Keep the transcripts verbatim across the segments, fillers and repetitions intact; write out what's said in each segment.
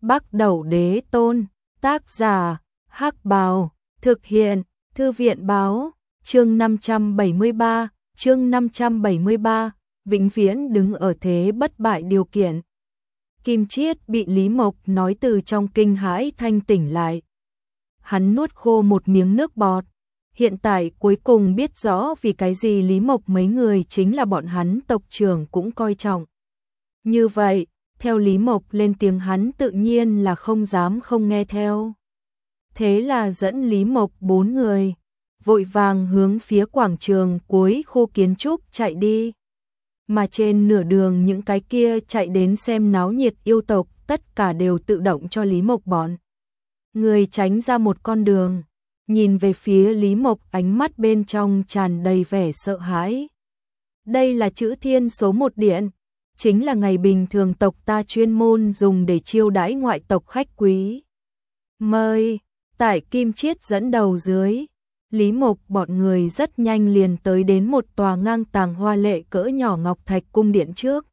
Bắc Đẩu Đế Tôn, tác giả, Hắc Bào, thực hiện, Thư viện Báo, chương năm trăm bảy mươi ba, chương năm trăm bảy mươi ba, vĩnh viễn đứng ở thế bất bại điều kiện. Kim Chiết bị Lý Mộc nói từ trong kinh hãi thanh tỉnh lại. Hắn nuốt khô một miếng nước bọt. Hiện tại cuối cùng biết rõ vì cái gì Lý Mộc mấy người chính là bọn hắn tộc trưởng cũng coi trọng. Như vậy, theo Lý Mộc lên tiếng hắn tự nhiên là không dám không nghe theo. Thế là dẫn Lý Mộc bốn người, vội vàng hướng phía quảng trường cuối khu kiến trúc chạy đi. Mà trên nửa đường những cái kia chạy đến xem náo nhiệt yêu tộc tất cả đều tự động cho Lý Mộc bọn. Người tránh ra một con đường, nhìn về phía Lý Mộc ánh mắt bên trong tràn đầy vẻ sợ hãi. Đây là chữ thiên số một điện, chính là ngày bình thường tộc ta chuyên môn dùng để chiêu đãi ngoại tộc khách quý. Mời, tại Kim Chiết dẫn đầu dưới, Lý Mộc bọn người rất nhanh liền tới đến một tòa ngang tàng hoa lệ cỡ nhỏ ngọc thạch cung điện trước.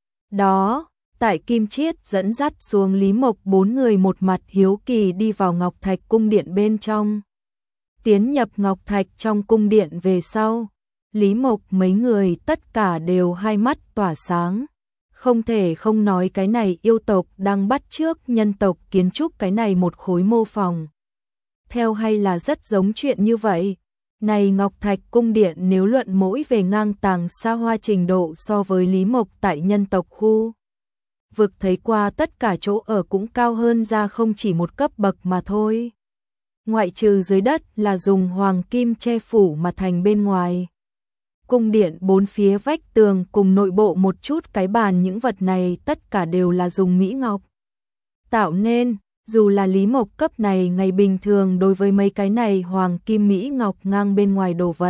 Đó, tại Kim Chiết dẫn dắt xuống Lý Mộc bốn người một mặt hiếu kỳ đi vào ngọc thạch cung điện bên trong. Tiến nhập ngọc thạch trong cung điện về sau, Lý Mộc mấy người tất cả đều hai mắt tỏa sáng. Không thể không nói cái này yêu tộc đang bắt chước nhân tộc kiến trúc cái này một khối mô phỏng. Theo hay là rất giống chuyện như vậy. Này Ngọc Thạch cung điện nếu luận mỗi về ngang tàng xa hoa trình độ so với Lý Mộc tại nhân tộc khu vực thấy qua tất cả chỗ ở cũng cao hơn ra không chỉ một cấp bậc mà thôi. Ngoại trừ dưới đất là dùng hoàng kim che phủ mà thành bên ngoài. Cung điện bốn phía vách tường cùng nội bộ một chút cái bàn những vật này tất cả đều là dùng mỹ ngọc tạo nên. Dù là Lý Mộc cấp này ngày bình thường đối với mấy cái này hoàng kim mỹ ngọc ngang bên ngoài đồ vật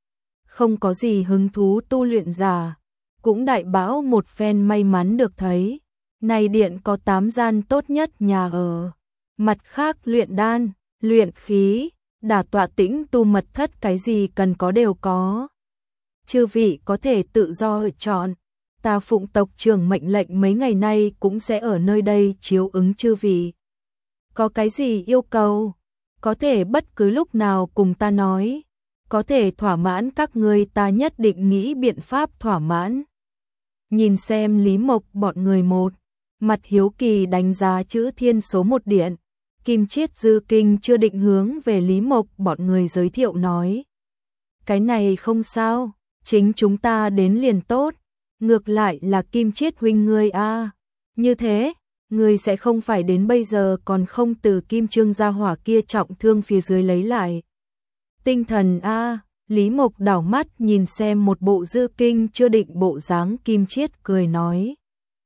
không có gì hứng thú tu luyện giả, cũng đại bão một phen may mắn được thấy. Này điện có tám gian tốt nhất nhà ở. Mặt khác luyện đan, luyện khí, đả tọa tĩnh tu mật thất cái gì cần có đều có. Chư vị có thể tự do chọn. Ta phụng tộc trưởng mệnh lệnh mấy ngày nay cũng sẽ ở nơi đây chiếu ứng chư vị. Có cái gì yêu cầu, có thể bất cứ lúc nào cùng ta nói, có thể thỏa mãn các ngươi ta nhất định nghĩ biện pháp thỏa mãn. Nhìn xem Lý Mộc bọn người một, mặt hiếu kỳ đánh giá chữ thiên số một điện, Kim Chiết dư kinh chưa định hướng về Lý Mộc bọn người giới thiệu nói. Cái này không sao, chính chúng ta đến liền tốt, ngược lại là Kim Chiết huynh ngươi a, như thế. Ngươi sẽ không phải đến bây giờ còn không từ Kim Trương gia hỏa kia trọng thương phía dưới lấy lại. Tinh thần a, Lý Mộc đảo mắt nhìn xem một bộ dư kinh chưa định bộ dáng Kim Chiết cười nói.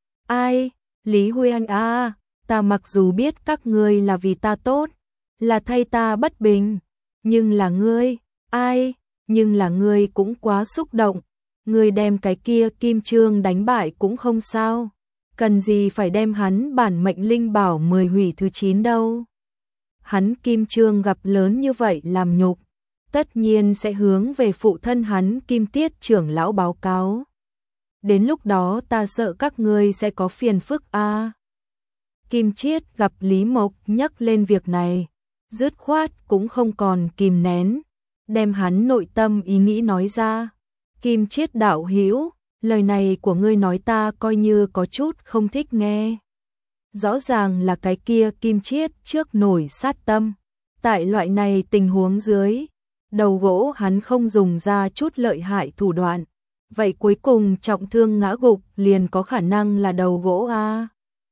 Ai, Lý Huy Anh a, ta mặc dù biết các ngươi là vì ta tốt, là thay ta bất bình, nhưng là ngươi, ai, nhưng là ngươi cũng quá xúc động, ngươi đem cái kia Kim Trương đánh bại cũng không sao. Cần gì phải đem hắn bản mệnh linh bảo mười hủy thứ chín đâu. Hắn Kim Trương gặp lớn như vậy làm nhục, tất nhiên sẽ hướng về phụ thân hắn Kim Tiết trưởng lão báo cáo. Đến lúc đó ta sợ các ngươi sẽ có phiền phức a. À. Kim Chiết gặp Lý Mộc nhắc lên việc này, dứt khoát cũng không còn kìm nén, đem hắn nội tâm ý nghĩ nói ra. Kim Chiết đạo hữu, lời này của ngươi nói ta coi như có chút không thích nghe. Rõ ràng là cái kia Kim Chiết trước nổi sát tâm. Tại loại này tình huống dưới, đầu gỗ hắn không dùng ra chút lợi hại thủ đoạn. Vậy cuối cùng trọng thương ngã gục liền có khả năng là đầu gỗ a. À.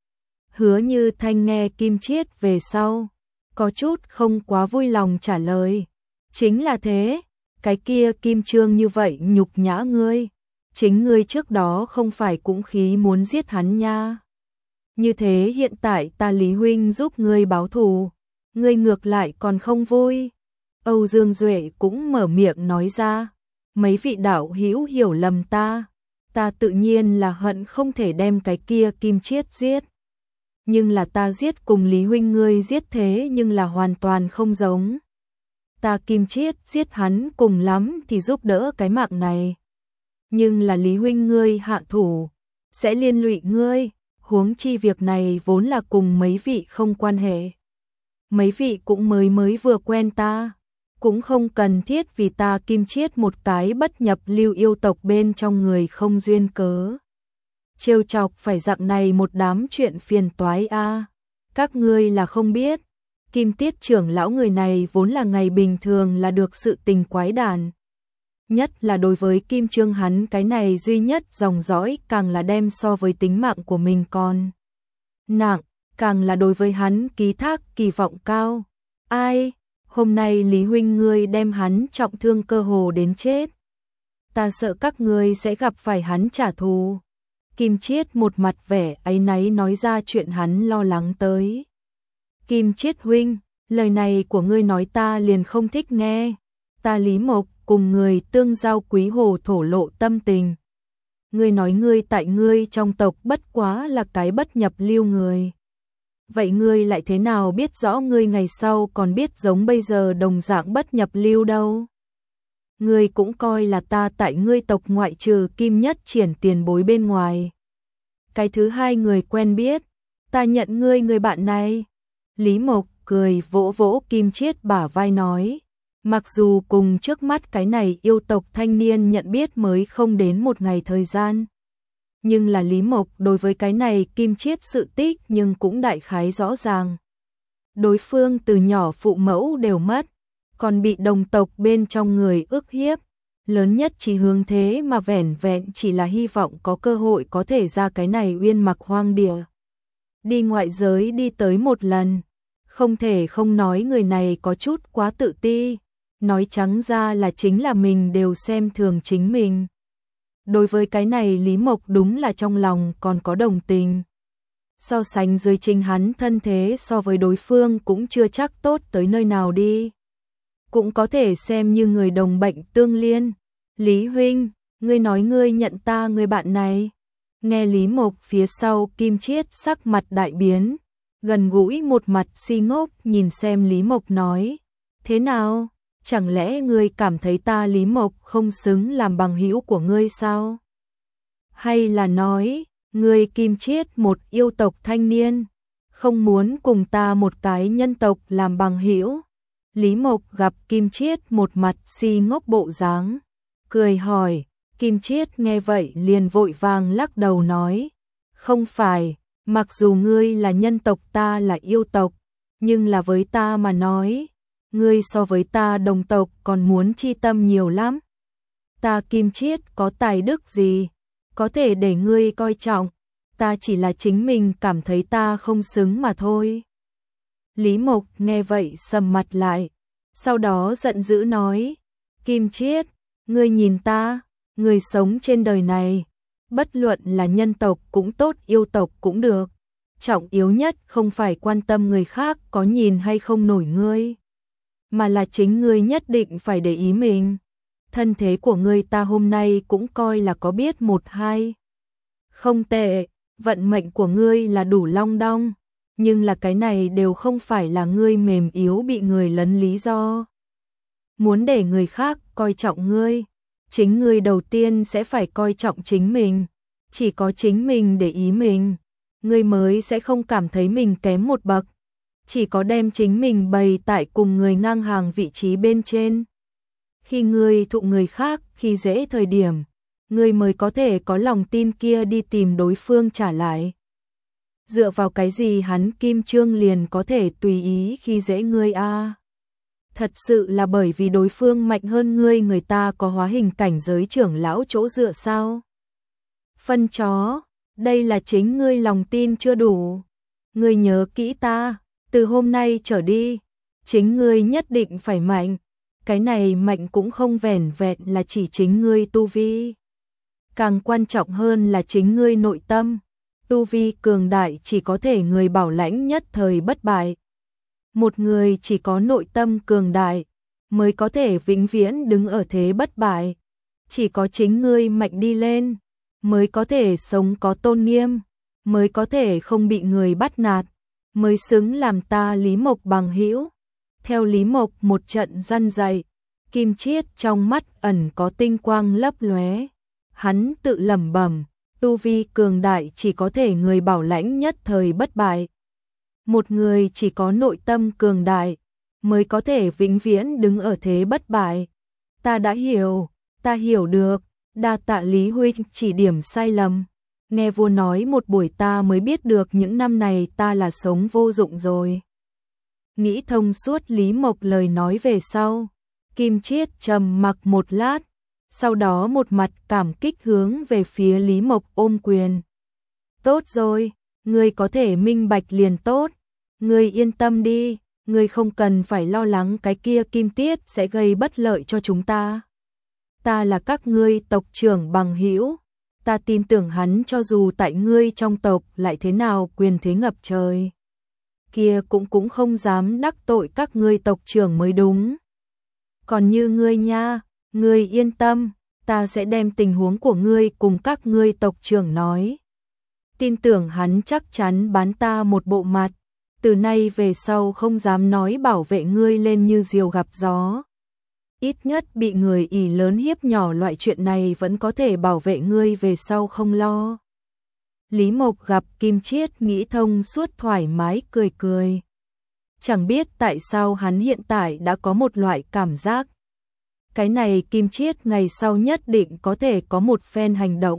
Hứa Như Thanh nghe Kim Chiết về sau, có chút không quá vui lòng trả lời. Chính là thế, cái kia Kim Trương như vậy nhục nhã ngươi. Chính ngươi trước đó không phải cũng khí muốn giết hắn nha. Như thế hiện tại ta Lý huynh giúp ngươi báo thù, ngươi ngược lại còn không vui. Âu Dương Duệ cũng mở miệng nói ra, mấy vị đạo hữu hiểu lầm ta, ta tự nhiên là hận không thể đem cái kia Kim Chiết giết. Nhưng là ta giết cùng Lý huynh ngươi giết thế nhưng là hoàn toàn không giống. Ta Kim Chiết giết hắn cùng lắm thì giúp đỡ cái mạng này. Nhưng là Lý huynh ngươi hạ thủ, sẽ liên lụy ngươi, huống chi việc này vốn là cùng mấy vị không quan hệ. Mấy vị cũng mới mới vừa quen ta, cũng không cần thiết vì ta Kim Chiết một cái bất nhập lưu yêu tộc bên trong người không duyên cớ. Trêu chọc phải dạng này một đám chuyện phiền toái a. Các ngươi là không biết, Kim Tiết trưởng lão người này vốn là ngày bình thường là được sự tình quái đản. Nhất là đối với Kim Trương hắn cái này duy nhất dòng dõi càng là đem so với tính mạng của mình còn nặng, càng là đối với hắn ký thác kỳ vọng cao. Ai, hôm nay Lý huynh ngươi đem hắn trọng thương cơ hồ đến chết. Ta sợ các ngươi sẽ gặp phải hắn trả thù. Kim Chiết một mặt vẻ áy náy nói ra chuyện hắn lo lắng tới. Kim Chiết huynh, lời này của ngươi nói ta liền không thích nghe. Ta Lý Mộc cùng người tương giao quý hồ thổ lộ tâm tình. Ngươi nói ngươi tại ngươi trong tộc bất quá là cái bất nhập lưu người. Vậy ngươi lại thế nào biết rõ ngươi ngày sau còn biết giống bây giờ đồng dạng bất nhập lưu đâu? Ngươi cũng coi là ta tại ngươi tộc ngoại trừ Kim Nhất Triển tiền bối bên ngoài. Cái thứ hai người quen biết, ta nhận ngươi người bạn này. Lý Mộc cười vỗ vỗ Kim Chiết bả vai nói, mặc dù cùng trước mắt cái này yêu tộc thanh niên nhận biết mới không đến một ngày thời gian. Nhưng là Lý Mộc đối với cái này Kim Chiết sự tích nhưng cũng đại khái rõ ràng. Đối phương từ nhỏ phụ mẫu đều mất, còn bị đồng tộc bên trong người ức hiếp. Lớn nhất chỉ hướng thế mà vẻn vẹn chỉ là hy vọng có cơ hội có thể ra cái này uyên mặc hoang địa. Đi ngoại giới đi tới một lần. Không thể không nói người này có chút quá tự ti. Nói trắng ra là chính là mình đều xem thường chính mình. Đối với cái này Lý Mộc đúng là trong lòng còn có đồng tình. So sánh dưới chính hắn thân thế so với đối phương cũng chưa chắc tốt tới nơi nào đi. Cũng có thể xem như người đồng bệnh tương liên. Lý huynh, ngươi nói ngươi nhận ta người bạn này. Nghe Lý Mộc phía sau Kim Chiết sắc mặt đại biến. Gần gũi một mặt si ngốc nhìn xem Lý Mộc nói. Thế nào? Chẳng lẽ ngươi cảm thấy ta Lý Mộc không xứng làm bằng hữu của ngươi sao? Hay là nói, ngươi Kim Chiết một yêu tộc thanh niên, không muốn cùng ta một cái nhân tộc làm bằng hữu? Lý Mộc gặp Kim Chiết một mặt si ngốc bộ dáng, cười hỏi. Kim Chiết nghe vậy liền vội vàng lắc đầu nói, không phải, mặc dù ngươi là nhân tộc ta là yêu tộc, nhưng là với ta mà nói, ngươi so với ta đồng tộc còn muốn chi tâm nhiều lắm. Ta Kim Chiết có tài đức gì, có thể để ngươi coi trọng, ta chỉ là chính mình cảm thấy ta không xứng mà thôi. Lý Mộc nghe vậy sầm mặt lại, sau đó giận dữ nói, Kim Chiết, ngươi nhìn ta, ngươi sống trên đời này, bất luận là nhân tộc cũng tốt yêu tộc cũng được, trọng yếu nhất không phải quan tâm người khác có nhìn hay không nổi ngươi, mà là chính ngươi nhất định phải để ý mình. Thân thế của ngươi ta hôm nay cũng coi là có biết một hai. Không tệ, vận mệnh của ngươi là đủ long đong, nhưng là cái này đều không phải là ngươi mềm yếu bị người lấn lý do. Muốn để người khác coi trọng ngươi, chính ngươi đầu tiên sẽ phải coi trọng chính mình. Chỉ có chính mình để ý mình, ngươi mới sẽ không cảm thấy mình kém một bậc. Chỉ có đem chính mình bày tại cùng người ngang hàng vị trí bên trên. Khi ngươi thụ người khác khi dễ thời điểm, ngươi mới có thể có lòng tin kia đi tìm đối phương trả lại. Dựa vào cái gì hắn Kim Trương liền có thể tùy ý khi dễ ngươi a? À? Thật sự là bởi vì đối phương mạnh hơn ngươi, người ta có hóa hình cảnh giới trưởng lão chỗ dựa sao? Phân chó, đây là chính ngươi lòng tin chưa đủ. Ngươi nhớ kỹ ta, từ hôm nay trở đi, chính ngươi nhất định phải mạnh. Cái này mạnh cũng không vẻn vẹn là chỉ chính ngươi tu vi. Càng quan trọng hơn là chính ngươi nội tâm. Tu vi cường đại chỉ có thể người bảo lãnh nhất thời bất bại. Một người chỉ có nội tâm cường đại mới có thể vĩnh viễn đứng ở thế bất bại. Chỉ có chính ngươi mạnh đi lên mới có thể sống có tôn nghiêm, mới có thể không bị người bắt nạt, mới xứng làm ta Lý Mộc bằng hữu. Theo Lý Mộc một trận răn dạy, Kim Chiết trong mắt ẩn có tinh quang lấp lóe. Hắn tự lẩm bẩm, Tu vi cường đại chỉ có thể người bảo lãnh nhất thời bất bại. Một người chỉ có nội tâm cường đại mới có thể vĩnh viễn đứng ở thế bất bại. Ta đã hiểu, ta hiểu được, đa tạ Lý huynh chỉ điểm sai lầm. Nghe vua nói một buổi ta mới biết được những năm này ta là sống vô dụng rồi. Nghĩ thông suốt Lý Mộc lời nói về sau, Kim Chiết trầm mặc một lát, sau đó một mặt cảm kích hướng về phía Lý Mộc ôm quyền. Tốt rồi, ngươi có thể minh bạch liền tốt, ngươi yên tâm đi, ngươi không cần phải lo lắng cái kia Kim Tiết sẽ gây bất lợi cho chúng ta. Ta là các ngươi tộc trưởng bằng hữu, ta tin tưởng hắn cho dù tại ngươi trong tộc lại thế nào quyền thế ngập trời, kia cũng cũng không dám đắc tội các ngươi tộc trưởng mới đúng. Còn như ngươi nha, ngươi yên tâm, ta sẽ đem tình huống của ngươi cùng các ngươi tộc trưởng nói. Tin tưởng hắn chắc chắn bán ta một bộ mặt, từ nay về sau không dám nói bảo vệ ngươi lên như diều gặp gió. Ít nhất bị người ỷ lớn hiếp nhỏ loại chuyện này vẫn có thể bảo vệ ngươi về sau không lo. Lý Mộc gặp Kim Chiết nghĩ thông suốt thoải mái cười cười. Chẳng biết tại sao hắn hiện tại đã có một loại cảm giác. Cái này Kim Chiết ngày sau nhất định có thể có một phen hành động.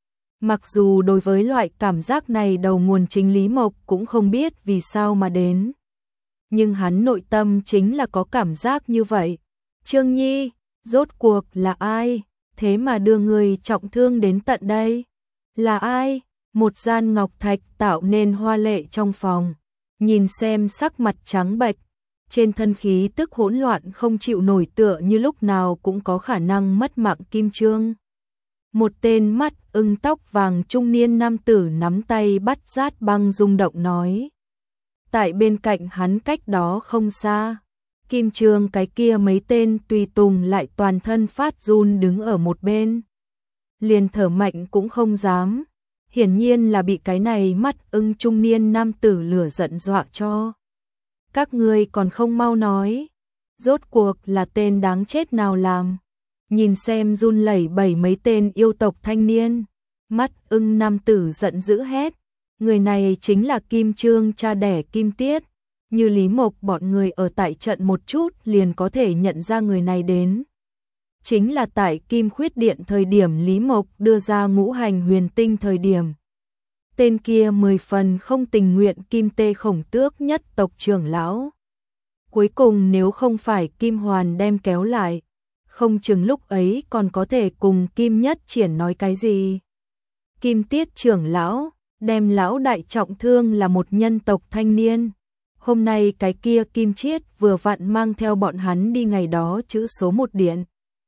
Mặc dù đối với loại cảm giác này đầu nguồn chính Lý Mộc cũng không biết vì sao mà đến. Nhưng hắn nội tâm chính là có cảm giác như vậy. Trương Nhi, rốt cuộc là ai? Thế mà đưa người trọng thương đến tận đây? Là ai? Một gian ngọc thạch tạo nên hoa lệ trong phòng. Nhìn xem sắc mặt trắng bệch, trên thân khí tức hỗn loạn không chịu nổi tựa như lúc nào cũng có khả năng mất mạng Kim Trương. Một tên mắt ưng tóc vàng trung niên nam tử nắm tay bắt Giát Băng rung động nói. Tại bên cạnh hắn cách đó không xa, Kim Trương cái kia mấy tên tùy tùng lại toàn thân phát run đứng ở một bên. Liền thở mạnh cũng không dám, hiển nhiên là bị cái này mắt ưng trung niên nam tử lửa giận dọa cho. Các ngươi còn không mau nói, rốt cuộc là tên đáng chết nào làm? Nhìn xem run lẩy bẩy mấy tên yêu tộc thanh niên, mắt ưng nam tử giận dữ hét, người này chính là Kim Trương cha đẻ Kim Tiết, như Lý Mộc bọn người ở tại trận một chút liền có thể nhận ra người này đến. Chính là tại Kim Khuyết Điện thời điểm Lý Mộc đưa ra ngũ hành huyền tinh thời điểm. Tên kia mười phần không tình nguyện Kim Tê Khổng Tước nhất tộc trưởng lão. Cuối cùng nếu không phải Kim Hoàn đem kéo lại, không chừng lúc ấy còn có thể cùng Kim Nhất Triển nói cái gì. Kim Tiết trưởng lão, đem lão đại trọng thương là một nhân tộc thanh niên. Hôm nay cái kia Kim Chiết vừa vặn mang theo bọn hắn đi ngày đó chữ số một điện.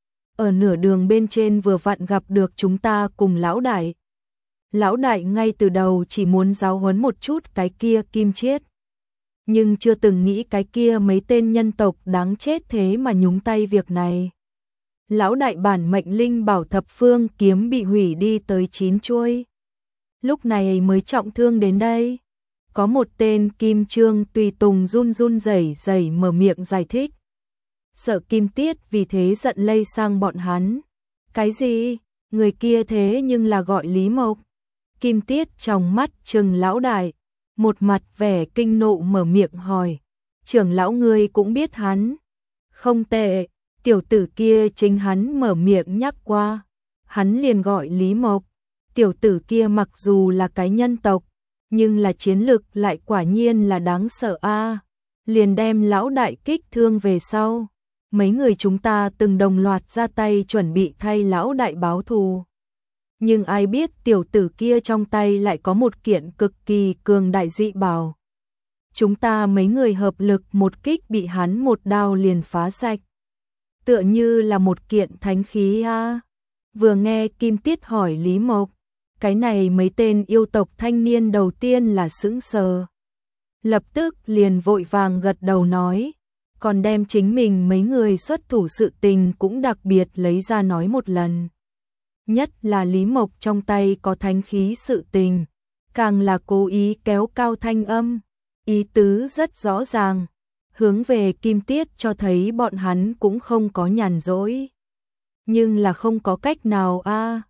Ở nửa đường bên trên vừa vặn gặp được chúng ta cùng lão đại. Lão đại ngay từ đầu chỉ muốn giáo huấn một chút cái kia Kim Chiết. Nhưng chưa từng nghĩ cái kia mấy tên nhân tộc đáng chết thế mà nhúng tay việc này. Lão đại bản mệnh linh bảo thập phương kiếm bị hủy đi tới chín chuôi. Lúc này mới trọng thương đến đây. Có một tên Kim Trương tùy tùng run run rẩy rẩy mở miệng giải thích. Sợ Kim Tiết vì thế giận lây sang bọn hắn. Cái gì? Người kia thế nhưng là gọi Lý Mộc. Kim Tiết trong mắt trừng lão đại, một mặt vẻ kinh nộ mở miệng hỏi. Trưởng lão ngươi cũng biết hắn. Không tệ, tiểu tử kia chính hắn mở miệng nhắc qua. Hắn liền gọi Lý Mộc. Tiểu tử kia mặc dù là cái nhân tộc, nhưng là chiến lực lại quả nhiên là đáng sợ a. Liền đem lão đại kích thương về sau. Mấy người chúng ta từng đồng loạt ra tay chuẩn bị thay lão đại báo thù. Nhưng ai biết tiểu tử kia trong tay lại có một kiện cực kỳ cường đại dị bảo. Chúng ta mấy người hợp lực một kích bị hắn một đao liền phá sạch. Tựa như là một kiện thánh khí a. Vừa nghe Kim Tiết hỏi Lý Mộc, cái này mấy tên yêu tộc thanh niên đầu tiên là sững sờ. Lập tức liền vội vàng gật đầu nói, còn đem chính mình mấy người xuất thủ sự tình cũng đặc biệt lấy ra nói một lần. Nhất là Lý Mộc trong tay có thánh khí sự tình, càng là cố ý kéo cao thanh âm, ý tứ rất rõ ràng, hướng về Kim Tiết cho thấy bọn hắn cũng không có nhàn rỗi. Nhưng là không có cách nào a,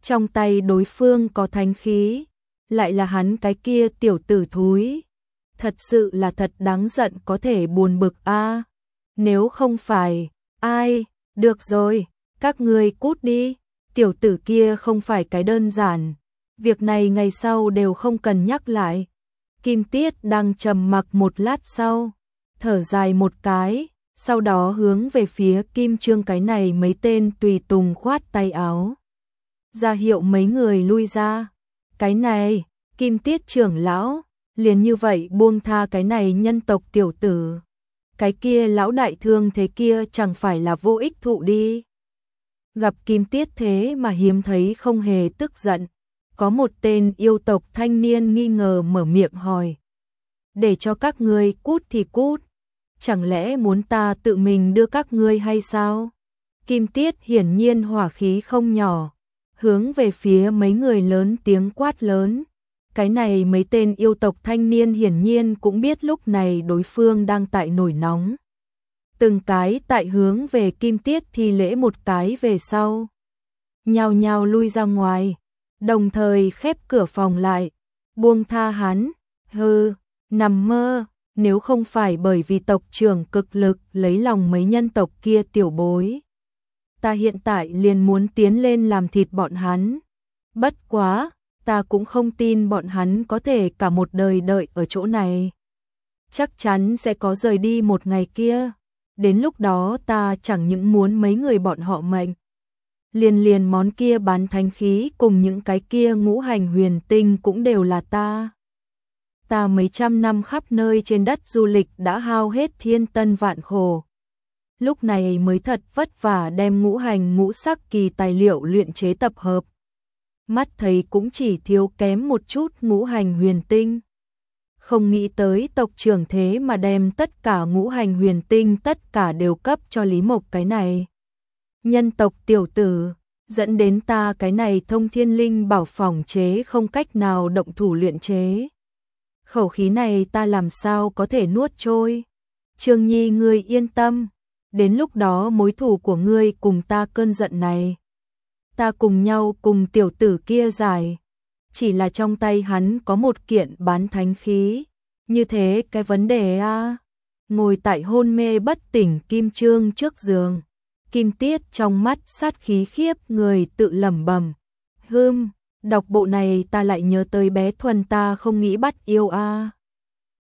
Trong tay đối phương có thánh khí, lại là hắn cái kia tiểu tử thúi. Thật sự là thật đáng giận có thể buồn bực a. Nếu không phải, ai, được rồi, các ngươi cút đi, tiểu tử kia không phải cái đơn giản. Việc này ngày sau đều không cần nhắc lại. Kim Tiết đang trầm mặc một lát sau, thở dài một cái, sau đó hướng về phía Kim Trương cái này mấy tên tùy tùng khoát tay áo. Ra hiệu mấy người lui ra. Cái này, Kim Tiết trưởng lão, liền như vậy buông tha cái này nhân tộc tiểu tử. Cái kia lão đại thương thế kia chẳng phải là vô ích thụ đi. Gặp Kim Tiết thế mà hiếm thấy không hề tức giận. Có một tên yêu tộc thanh niên nghi ngờ mở miệng hỏi. Để cho các ngươi cút thì cút. Chẳng lẽ muốn ta tự mình đưa các ngươi hay sao? Kim Tiết hiển nhiên hỏa khí không nhỏ. Hướng về phía mấy người lớn tiếng quát lớn. Cái này mấy tên yêu tộc thanh niên hiển nhiên cũng biết lúc này đối phương đang tại nổi nóng. Từng cái tại hướng về Kim Tiết thi lễ một cái về sau. Nhao nhao lui ra ngoài. Đồng thời khép cửa phòng lại, buông tha hắn, hừ, nằm mơ, nếu không phải bởi vì tộc trưởng cực lực lấy lòng mấy nhân tộc kia tiểu bối. Ta hiện tại liền muốn tiến lên làm thịt bọn hắn. Bất quá, ta cũng không tin bọn hắn có thể cả một đời đợi ở chỗ này. Chắc chắn sẽ có rời đi một ngày kia, đến lúc đó ta chẳng những muốn mấy người bọn họ mệnh. Liền liền món kia bán thánh khí cùng những cái kia ngũ hành huyền tinh cũng đều là ta. Ta mấy trăm năm khắp nơi trên đất du lịch đã hao hết thiên tân vạn khổ. Lúc này mới thật vất vả đem ngũ hành ngũ sắc kỳ tài liệu luyện chế tập hợp. Mắt thấy cũng chỉ thiếu kém một chút ngũ hành huyền tinh. Không nghĩ tới tộc trưởng thế mà đem tất cả ngũ hành huyền tinh tất cả đều cấp cho Lý Mộc cái này. Nhân tộc tiểu tử, dẫn đến ta cái này thông thiên linh bảo phỏng chế không cách nào động thủ luyện chế. Khẩu khí này ta làm sao có thể nuốt trôi. Trương Nhi ngươi yên tâm, đến lúc đó mối thù của ngươi cùng ta cơn giận này. Ta cùng nhau cùng tiểu tử kia giải. Chỉ là trong tay hắn có một kiện bán thánh khí. Như thế cái vấn đề a. Ngồi tại hôn mê bất tỉnh Kim Trương trước giường. Kim Tiết trong mắt sát khí khiếp người tự lẩm bẩm. Hừm, đọc bộ này ta lại nhớ tới bé Thuần ta không nghĩ bắt yêu a.